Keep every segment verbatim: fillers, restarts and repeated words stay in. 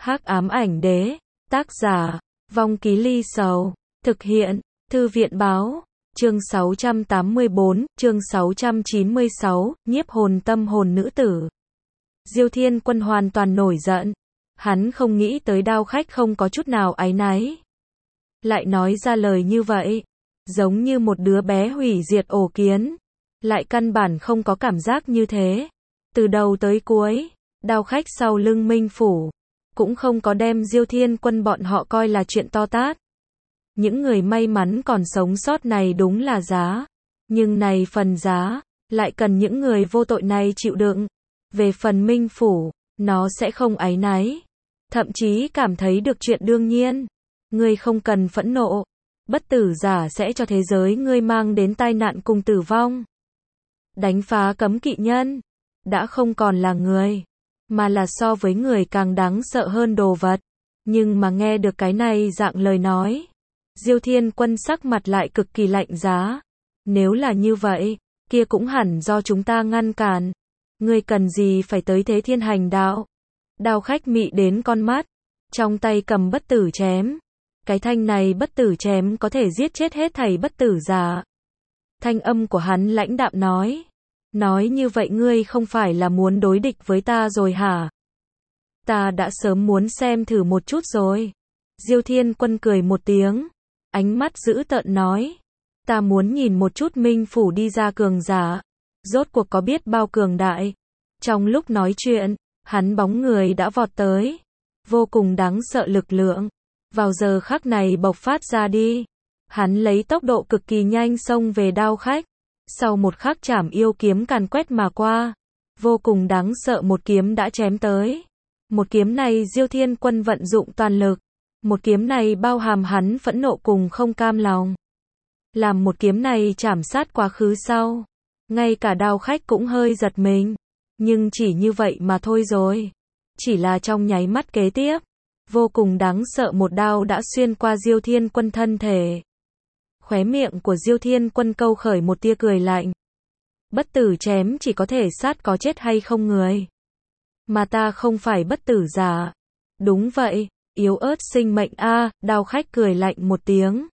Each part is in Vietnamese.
Hắc ám ảnh đế, tác giả, Vong Ký Ly Sầu, thực hiện, Thư viện báo, chương sáu trăm tám mươi bốn, chương sáu trăm chín mươi sáu, nhiếp hồn tâm hồn nữ tử. Diêu Thiên Quân hoàn toàn nổi giận, hắn không nghĩ tới Đao Khách không có chút nào áy náy. Lại nói ra lời như vậy, giống như một đứa bé hủy diệt ổ kiến, lại căn bản không có cảm giác như thế. Từ đầu tới cuối, Đao Khách sau lưng Minh Phủ, cũng không có đem Diêu Thiên Quân bọn họ coi là chuyện to tát. Những người may mắn còn sống sót này đúng là giá, nhưng này phần giá, lại cần những người vô tội này chịu đựng. Về phần Minh Phủ, nó sẽ không áy náy, thậm chí cảm thấy được chuyện đương nhiên. Ngươi không cần phẫn nộ, bất tử giả sẽ cho thế giới ngươi mang đến tai nạn cùng tử vong. Đánh phá cấm kỵ nhân, đã không còn là người, mà là so với người càng đáng sợ hơn đồ vật. Nhưng mà nghe được cái này dạng lời nói, Diêu Thiên Quân sắc mặt lại cực kỳ lạnh giá. Nếu là như vậy, kia cũng hẳn do chúng ta ngăn cản. Ngươi cần gì phải tới thế thiên hành đạo? Đao Khách mị đến con mắt, trong tay cầm bất tử chém. Cái thanh này bất tử chém có thể giết chết hết thảy bất tử giả. Thanh âm của hắn lãnh đạm nói. Nói như vậy ngươi không phải là muốn đối địch với ta rồi hả? Ta đã sớm muốn xem thử một chút rồi. Diêu Thiên Quân cười một tiếng, ánh mắt dữ tợn nói. Ta muốn nhìn một chút Minh Phủ đi ra cường giả, rốt cuộc có biết bao cường đại. Trong lúc nói chuyện, hắn bóng người đã vọt tới, vô cùng đáng sợ lực lượng, vào giờ khắc này bộc phát ra đi. Hắn lấy tốc độ cực kỳ nhanh xông về Đao Khách, sau một khắc chảm yêu kiếm càn quét mà qua, vô cùng đáng sợ một kiếm đã chém tới. Một kiếm này Diêu Thiên Quân vận dụng toàn lực, một kiếm này bao hàm hắn phẫn nộ cùng không cam lòng. Làm một kiếm này chảm sát quá khứ sau, ngay cả Đao Khách cũng hơi giật mình, nhưng chỉ như vậy mà thôi rồi. Chỉ là trong nháy mắt kế tiếp, vô cùng đáng sợ một đao đã xuyên qua Diêu Thiên Quân thân thể. Khóe miệng của Diêu Thiên Quân câu khởi một tia cười lạnh. Bất tử chém chỉ có thể sát có chết hay không người. Mà ta không phải bất tử giả. Đúng vậy, yếu ớt sinh mệnh a, à, Đao Khách cười lạnh một tiếng.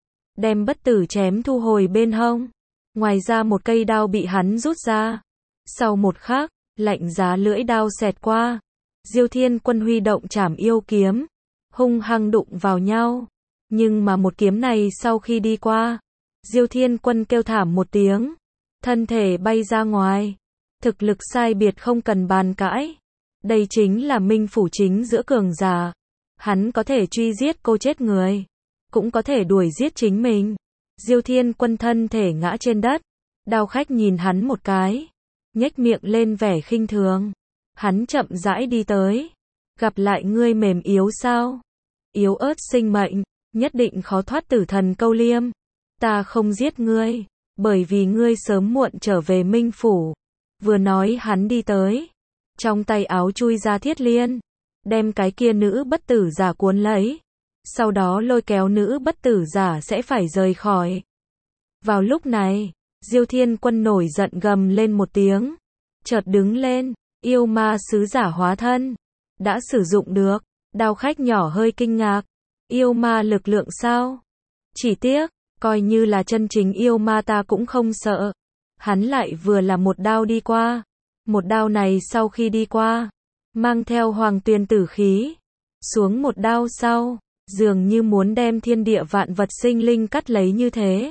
Đem bất tử chém thu hồi bên hông. Ngoài ra một cây đao bị hắn rút ra. Sau một khắc, lạnh giá lưỡi đao xẹt qua. Diêu Thiên Quân huy động trảm yêu kiếm, hung hăng đụng vào nhau. Nhưng mà một kiếm này sau khi đi qua, Diêu Thiên Quân kêu thảm một tiếng, thân thể bay ra ngoài. Thực lực sai biệt không cần bàn cãi. Đây chính là Minh Phủ chính giữa cường giả. Hắn có thể truy giết cô chết người, cũng có thể đuổi giết chính mình. Diêu Thiên Quân thân thể ngã trên đất. Đao Khách nhìn hắn một cái, nhếch miệng lên vẻ khinh thường. Hắn chậm rãi đi tới. Gặp lại ngươi mềm yếu sao? Yếu ớt sinh mệnh, nhất định khó thoát tử thần câu liêm. Ta không giết ngươi, bởi vì ngươi sớm muộn trở về Minh Phủ. Vừa nói hắn đi tới, trong tay áo chui ra thiết liên, đem cái kia nữ bất tử giả cuốn lấy. Sau đó lôi kéo nữ bất tử giả sẽ phải rời khỏi. Vào lúc này, Diêu Thiên Quân nổi giận gầm lên một tiếng, chợt đứng lên, yêu ma sứ giả hóa thân, đã sử dụng được. Đao Khách nhỏ hơi kinh ngạc, yêu ma lực lượng sao? Chỉ tiếc, coi như là chân chính yêu ma ta cũng không sợ. Hắn lại vừa là một đao đi qua, một đao này sau khi đi qua, mang theo hoàng tuyền tử khí, xuống một đao sau, dường như muốn đem thiên địa vạn vật sinh linh cắt lấy như thế.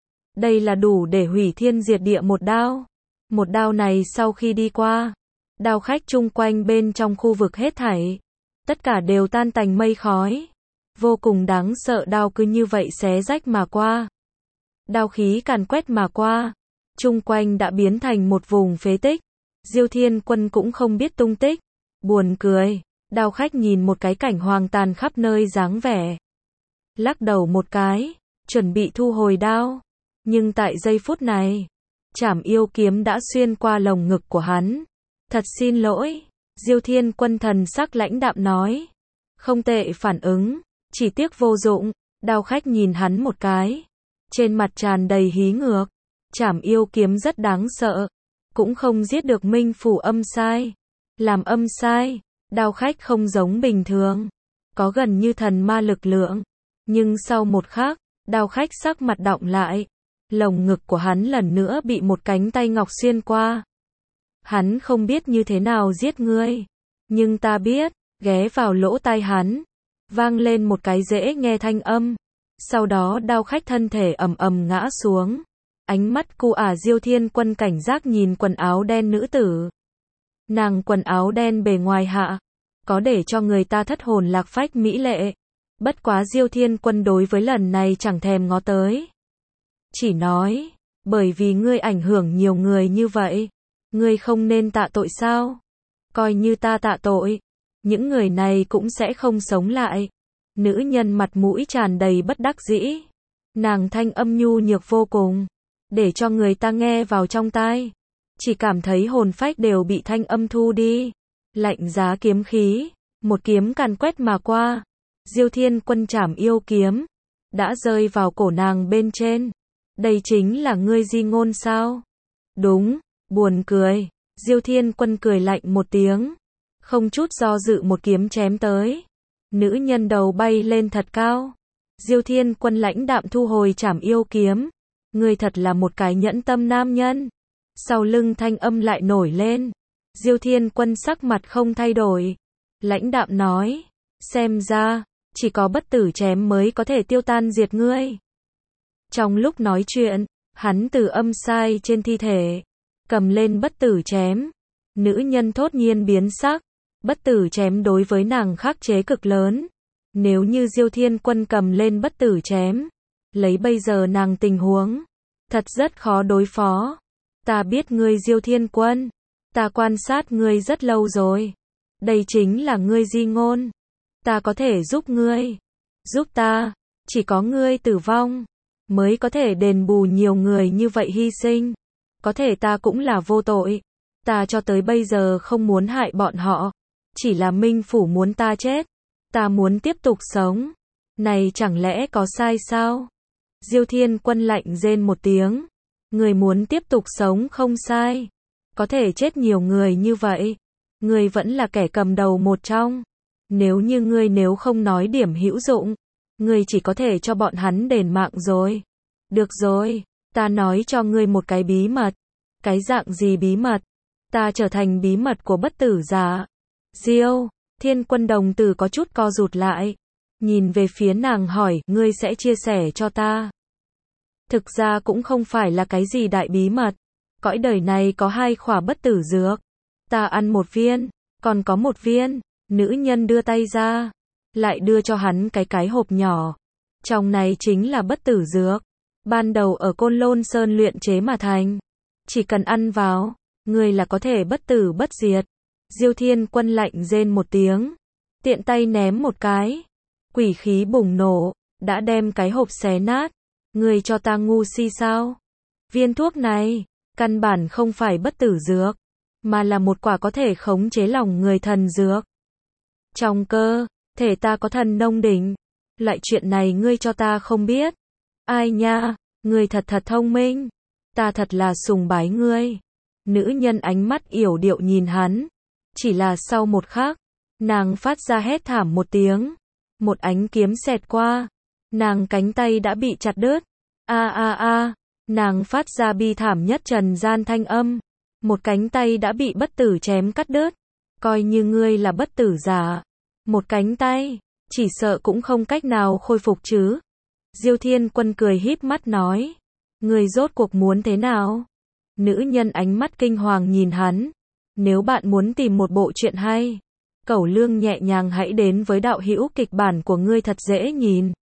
Đây là đủ để hủy thiên diệt địa một đao. Một đao này sau khi đi qua, Đao Khách chung quanh bên trong khu vực hết thảy, tất cả đều tan tành mây khói. Vô cùng đáng sợ đao cứ như vậy xé rách mà qua. Đao khí càn quét mà qua, chung quanh đã biến thành một vùng phế tích. Diêu Thiên Quân cũng không biết tung tích. Buồn cười, Đao Khách nhìn một cái cảnh hoang tàn khắp nơi dáng vẻ, lắc đầu một cái, chuẩn bị thu hồi đao. Nhưng tại giây phút này, trảm yêu kiếm đã xuyên qua lồng ngực của hắn. Thật xin lỗi, Diêu Thiên Quân thần sắc lãnh đạm nói. Không tệ phản ứng, chỉ tiếc vô dụng. Đao Khách nhìn hắn một cái, trên mặt tràn đầy hí ngược. Trảm yêu kiếm rất đáng sợ, cũng không giết được Minh Phủ âm sai. Làm âm sai, Đao khách không giống bình thường, có gần như thần ma lực lượng. Nhưng sau một khắc, đao khách sắc mặt đọng lại. Lồng ngực của hắn lần nữa bị một cánh tay ngọc xuyên qua. Hắn không biết như thế nào giết ngươi. Nhưng ta biết, ghé vào lỗ tai hắn. Vang lên một cái dễ nghe thanh âm. Sau đó đao khách thân thể ầm ầm ngã xuống. Ánh mắt cu ả Diêu Thiên Quân cảnh giác nhìn quần áo đen nữ tử. Nàng quần áo đen bề ngoài hạ, có để cho người ta thất hồn lạc phách mỹ lệ. Bất quá Diêu Thiên Quân đối với lần này chẳng thèm ngó tới. Chỉ nói, bởi vì ngươi ảnh hưởng nhiều người như vậy, ngươi không nên tạ tội sao? Coi như ta tạ tội, những người này cũng sẽ không sống lại. Nữ nhân mặt mũi tràn đầy bất đắc dĩ. Nàng thanh âm nhu nhược vô cùng, để cho người ta nghe vào trong tai. Chỉ cảm thấy hồn phách đều bị thanh âm thu đi. Lạnh giá kiếm khí, một kiếm càn quét mà qua. Diêu Thiên Quân trảm yêu kiếm, đã rơi vào cổ nàng bên trên. Đây chính là ngươi di ngôn sao? Đúng, buồn cười. Diêu Thiên Quân cười lạnh một tiếng, không chút do dự một kiếm chém tới. Nữ nhân đầu bay lên thật cao. Diêu Thiên Quân lãnh đạm thu hồi trảm yêu kiếm. Ngươi thật là một cái nhẫn tâm nam nhân. Sau lưng thanh âm lại nổi lên. Diêu Thiên Quân sắc mặt không thay đổi. Lãnh đạm nói, xem ra, chỉ có bất tử chém mới có thể tiêu tan diệt ngươi. Trong lúc nói chuyện, hắn từ âm sai trên thi thể, cầm lên bất tử chém. Nữ nhân thốt nhiên biến sắc. Bất tử chém đối với nàng khắc chế cực lớn. Nếu như Diêu Thiên Quân cầm lên bất tử chém, lấy bây giờ nàng tình huống, thật rất khó đối phó. Ta biết ngươi Diêu Thiên Quân, ta quan sát ngươi rất lâu rồi. Đây chính là ngươi di ngôn. Ta có thể giúp ngươi. Giúp ta, chỉ có ngươi tử vong, mới có thể đền bù nhiều người như vậy hy sinh. Có thể ta cũng là vô tội. Ta cho tới bây giờ không muốn hại bọn họ. Chỉ là Minh Phủ muốn ta chết. Ta muốn tiếp tục sống. Này chẳng lẽ có sai sao? Diêu Thiên Quân lạnh rên một tiếng. Người muốn tiếp tục sống không sai. Có thể chết nhiều người như vậy. Người vẫn là kẻ cầm đầu một trong. Nếu như ngươi nếu không nói điểm hữu dụng, ngươi chỉ có thể cho bọn hắn đền mạng rồi. Được rồi, ta nói cho ngươi một cái bí mật. Cái dạng gì bí mật? Ta trở thành bí mật của bất tử giả. Diêu Thiên Quân đồng tử có chút co rụt lại. Nhìn về phía nàng hỏi, ngươi sẽ chia sẻ cho ta? Thực ra cũng không phải là cái gì đại bí mật. Cõi đời này có hai khỏa bất tử dược. Ta ăn một viên, còn có một viên. Nữ nhân đưa tay ra, lại đưa cho hắn cái cái hộp nhỏ. Trong này chính là bất tử dược. Ban đầu ở Côn Lôn Sơn luyện chế mà thành. Chỉ cần ăn vào, người là có thể bất tử bất diệt. Diêu Thiên Quân lạnh rên một tiếng, tiện tay ném một cái. Quỷ khí bùng nổ, đã đem cái hộp xé nát. Người cho ta ngu si sao? Viên thuốc này, căn bản không phải bất tử dược, mà là một quả có thể khống chế lòng người thần dược. Trong cơ thể ta có thần nông đỉnh. Loại chuyện này ngươi cho ta không biết. Ai nha, ngươi thật thật thông minh. Ta thật là sùng bái ngươi. Nữ nhân ánh mắt yểu điệu nhìn hắn. Chỉ là sau một khắc, nàng phát ra hét thảm một tiếng. Một ánh kiếm xẹt qua. Nàng cánh tay đã bị chặt đứt. A a a, nàng phát ra bi thảm nhất trần gian thanh âm. Một cánh tay đã bị bất tử chém cắt đứt. Coi như ngươi là bất tử giả, một cánh tay, chỉ sợ cũng không cách nào khôi phục chứ. Diêu Thiên Quân cười híp mắt nói, ngươi rốt cuộc muốn thế nào? Nữ nhân ánh mắt kinh hoàng nhìn hắn. Nếu bạn muốn tìm một bộ truyện hay, cẩu lương nhẹ nhàng hãy đến với đạo hữu kịch bản của ngươi thật dễ nhìn.